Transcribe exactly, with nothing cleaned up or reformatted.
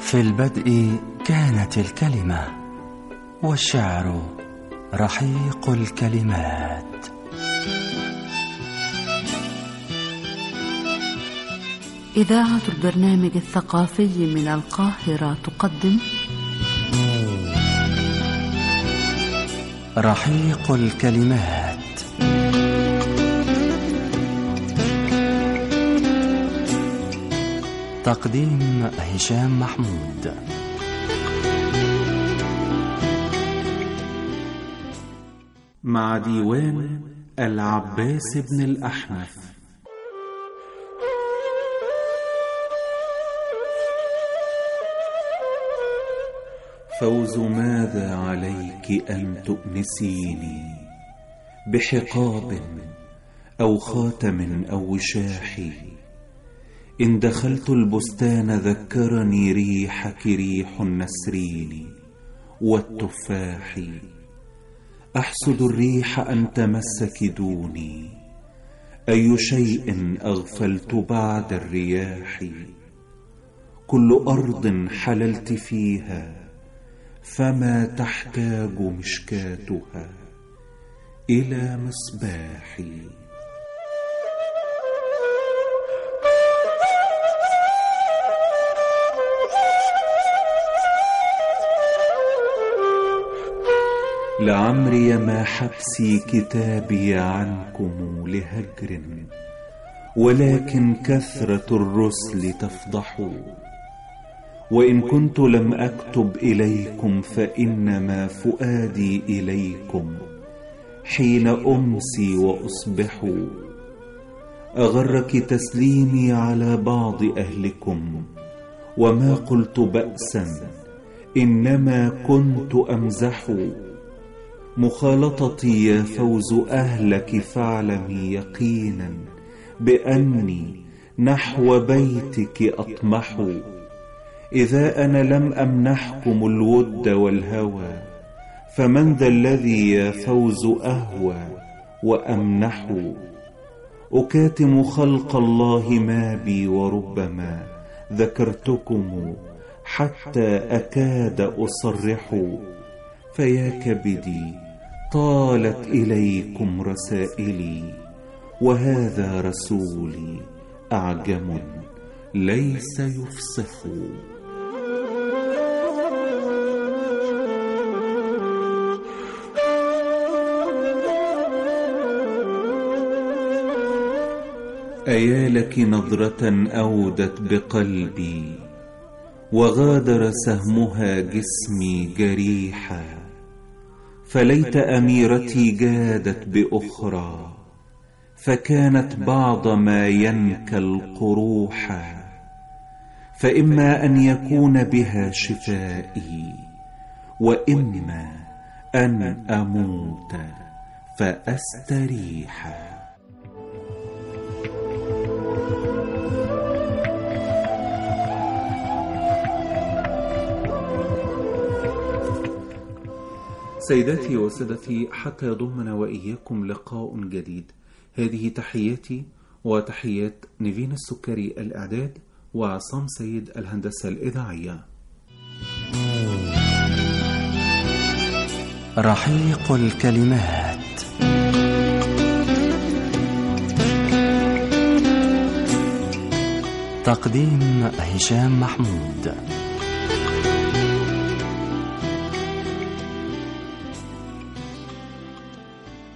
في البدء كانت الكلمة، والشعر رحيق الكلمات. إذاعة البرنامج الثقافي من القاهرة تقدم رحيق الكلمات. تقديم هشام محمود. مع ديوان العباس بن الأحنف. فوز ماذا عليك أن تؤنسيني بحقاب أو خاتم أو وشاح؟ إن دخلت البستان ذكرني ريحك ريح النسرين والتفاح. أحسد الريح أن تمسك دوني، أي شيء أغفلت بعد الرياح؟ كل أرض حللت فيها فما تحتاج مشكاتها إلى مصباح. لعمري ما حبسي كتابي عنكم لهجر، ولكن كثرة الرسل تفضح. وإن كنت لم أكتب إليكم فإنما فؤادي إليكم حين أمسي وأصبح. أغرك تسليمي على بعض أهلكم، وما قلت بأسا إنما كنت أمزح. مخالطتي يا فوز أهلك فاعلمي يقينا بأني نحو بيتك أطمح. إذا أنا لم أمنحكم الود والهوى، فمن ذا الذي يا فوز أهوى وأمنح؟ أكاتم خلق الله ما بي، وربما ذكرتكم حتى أكاد أصرح. فيا كبدي طالت إليكم رسائلي، وهذا رسولي أعجم ليس يفصح. أيا لك نظرة أودت بقلبي، وغادر سهمها جسمي جريحا. فليت أميرتي جادت بأخرى، فكانت بعض ما ينكى القروح. فإما أن يكون بها شفائي، وإما أن أموت فأستريح. سيداتي وسادتي، حتى يضمنا وإياكم لقاء جديد، هذه تحياتي وتحيات نيفين السكري الإعداد، وعصام سيد الهندسة الإذاعية. رحيق الكلمات. تقديم هشام محمود.